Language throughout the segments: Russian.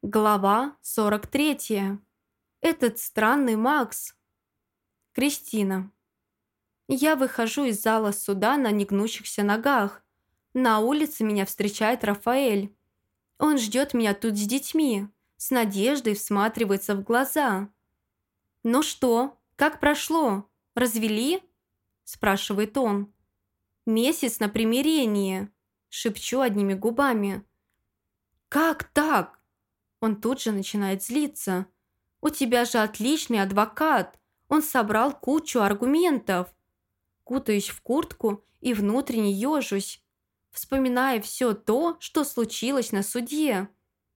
Глава 43. Этот странный Макс. Кристина. Я выхожу из зала суда на негнущихся ногах. На улице меня встречает Рафаэль. Он ждет меня тут с детьми, с надеждой всматривается в глаза. «Ну что, как прошло? Развели?» – спрашивает он. «Месяц на примирение», – шепчу одними губами. «Как так?» Он тут же начинает злиться. «У тебя же отличный адвокат. Он собрал кучу аргументов». Кутаюсь в куртку и внутренне ежусь, вспоминая все то, что случилось на суде.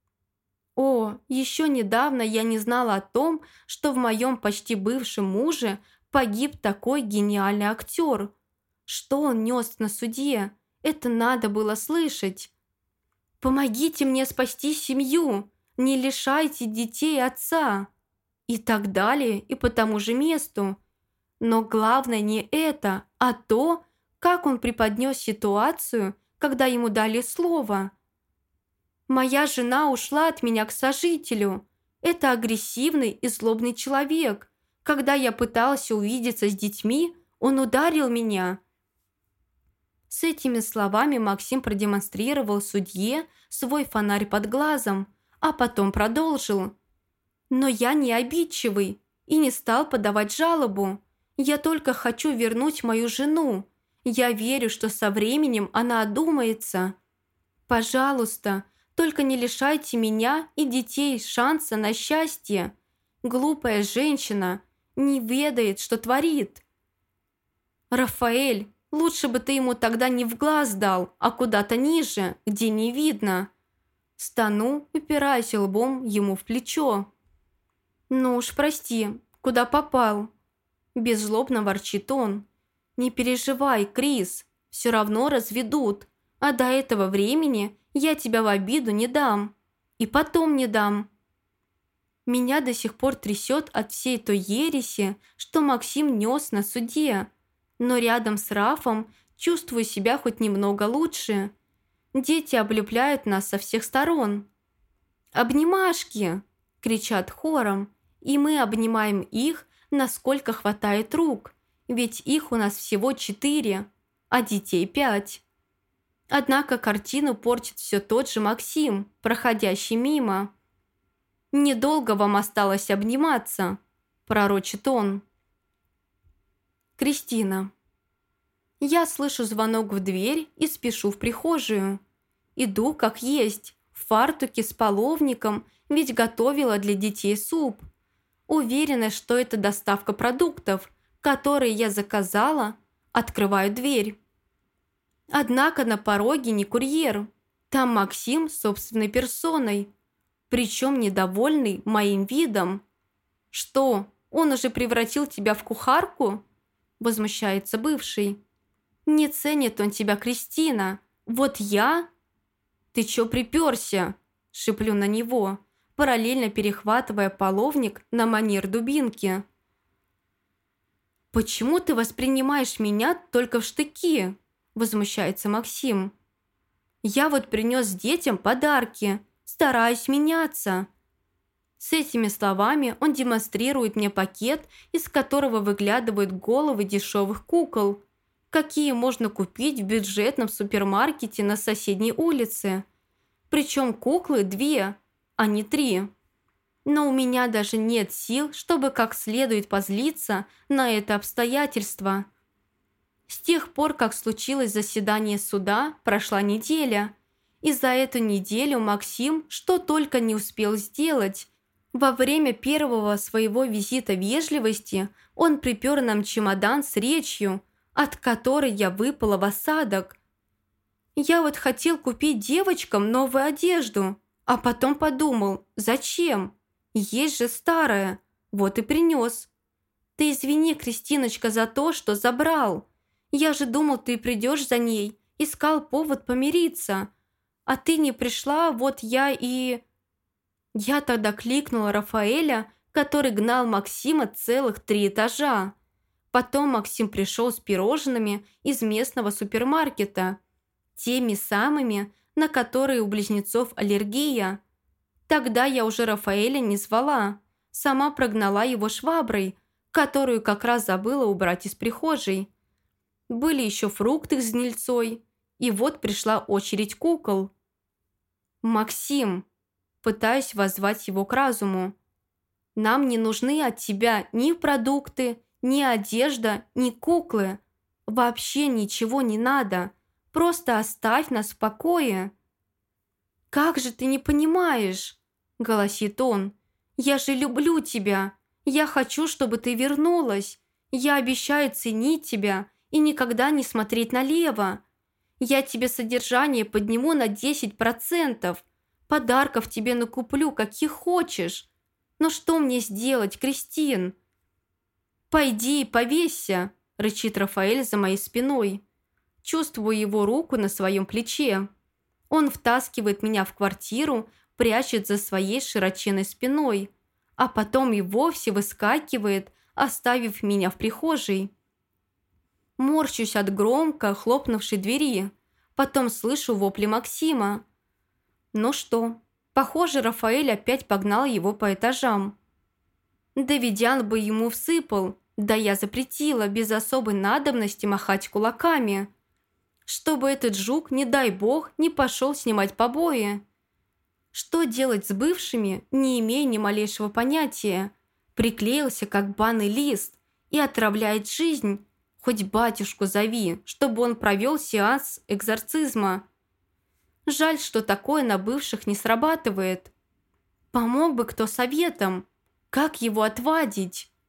О, еще недавно я не знала о том, что в моем почти бывшем муже погиб такой гениальный актер. Что он нес на суде? Это надо было слышать. «Помогите мне спасти семью! Не лишайте детей отца!» И так далее, и по тому же месту. Но главное не это, а то, как он преподнес ситуацию, когда ему дали слово. «Моя жена ушла от меня к сожителю. Это агрессивный и злобный человек. Когда я пыталась увидеться с детьми, он ударил меня». С этими словами Максим продемонстрировал судье свой фонарь под глазом, а потом продолжил. «Но я не обидчивый и не стал подавать жалобу. Я только хочу вернуть мою жену. Я верю, что со временем она одумается. Пожалуйста, только не лишайте меня и детей шанса на счастье. Глупая женщина не ведает, что творит». «Рафаэль, лучше бы ты ему тогда не в глаз дал, а куда-то ниже, где не видно». Стану, упираясь лбом ему в плечо. «Ну уж прости, куда попал?» Беззлобно ворчит он. «Не переживай, Крис, все равно разведут, а до этого времени я тебя в обиду не дам. И потом не дам». Меня до сих пор трясет от всей той ереси, что Максим нес на суде, но рядом с Рафом чувствую себя хоть немного лучше. Дети облепляют нас со всех сторон. «Обнимашки!» – кричат хором, и мы обнимаем их, насколько хватает рук, ведь их у нас всего 4, а детей 5. Однако картину портит все тот же Максим, проходящий мимо. «Недолго вам осталось обниматься», – пророчит он. Кристина. Я слышу звонок в дверь и спешу в прихожую. Иду как есть, в фартуке с половником, ведь готовила для детей суп. Уверена, что это доставка продуктов, которые я заказала, открываю дверь. Однако на пороге не курьер. Там Максим собственной персоной, причем недовольный моим видом. «Что, он уже превратил тебя в кухарку?» – возмущается бывший. «Не ценит он тебя, Кристина. Вот я...» «Ты чё припёрся?» – шиплю на него, параллельно перехватывая половник на манер дубинки. «Почему ты воспринимаешь меня только в штыки?» – возмущается Максим. «Я вот принёс детям подарки, стараюсь меняться». С этими словами он демонстрирует мне пакет, из которого выглядывают головы дешевых кукол, какие можно купить в бюджетном супермаркете на соседней улице. Причем куклы 2, а не 3. Но у меня даже нет сил, чтобы как следует позлиться на это обстоятельство. С тех пор, как случилось заседание суда, прошла неделя. И за эту неделю Максим что только не успел сделать. Во время первого своего визита вежливости он припер нам чемодан с речью, от которой я выпала в осадок. Я вот хотел купить девочкам новую одежду, а потом подумал, зачем? Есть же старая, вот и принес. Ты извини, Кристиночка, за то, что забрал. Я же думал, ты придешь за ней, искал повод помириться. А ты не пришла, вот я и... Я тогда кликнула Рафаэля, который гнал Максима целых 3 этажа. Потом Максим пришел с пирожными из местного супермаркета. Теми самыми, на которые у близнецов аллергия. Тогда я уже Рафаэля не звала. Сама прогнала его шваброй, которую как раз забыла убрать из прихожей. Были еще фрукты с гнильцой, и вот пришла очередь кукол. «Максим!» Пытаюсь воззвать его к разуму. «Нам не нужны от тебя ни продукты, ни одежда, ни куклы. Вообще ничего не надо. Просто оставь нас в покое». «Как же ты не понимаешь?» – голосит он. «Я же люблю тебя. Я хочу, чтобы ты вернулась. Я обещаю ценить тебя и никогда не смотреть налево. Я тебе содержание подниму на 10%. Подарков тебе накуплю, каких хочешь. Но что мне сделать, Кристин?» «Пойди и повесься», – рычит Рафаэль за моей спиной. Чувствую его руку на своем плече. Он втаскивает меня в квартиру, прячет за своей широченной спиной, а потом и вовсе выскакивает, оставив меня в прихожей. Морщусь от громко хлопнувшей двери, потом слышу вопли Максима. Ну что, похоже, Рафаэль опять погнал его по этажам. Давидян бы ему всыпал, да я запретила без особой надобности махать кулаками, чтобы этот жук, не дай бог, не пошел снимать побои. Что делать с бывшими, не имея ни малейшего понятия. Приклеился, как банный лист, и отравляет жизнь. Хоть батюшку зови, чтобы он провел сеанс экзорцизма. Жаль, что такое на бывших не срабатывает. Помог бы кто советом, как его отвадить.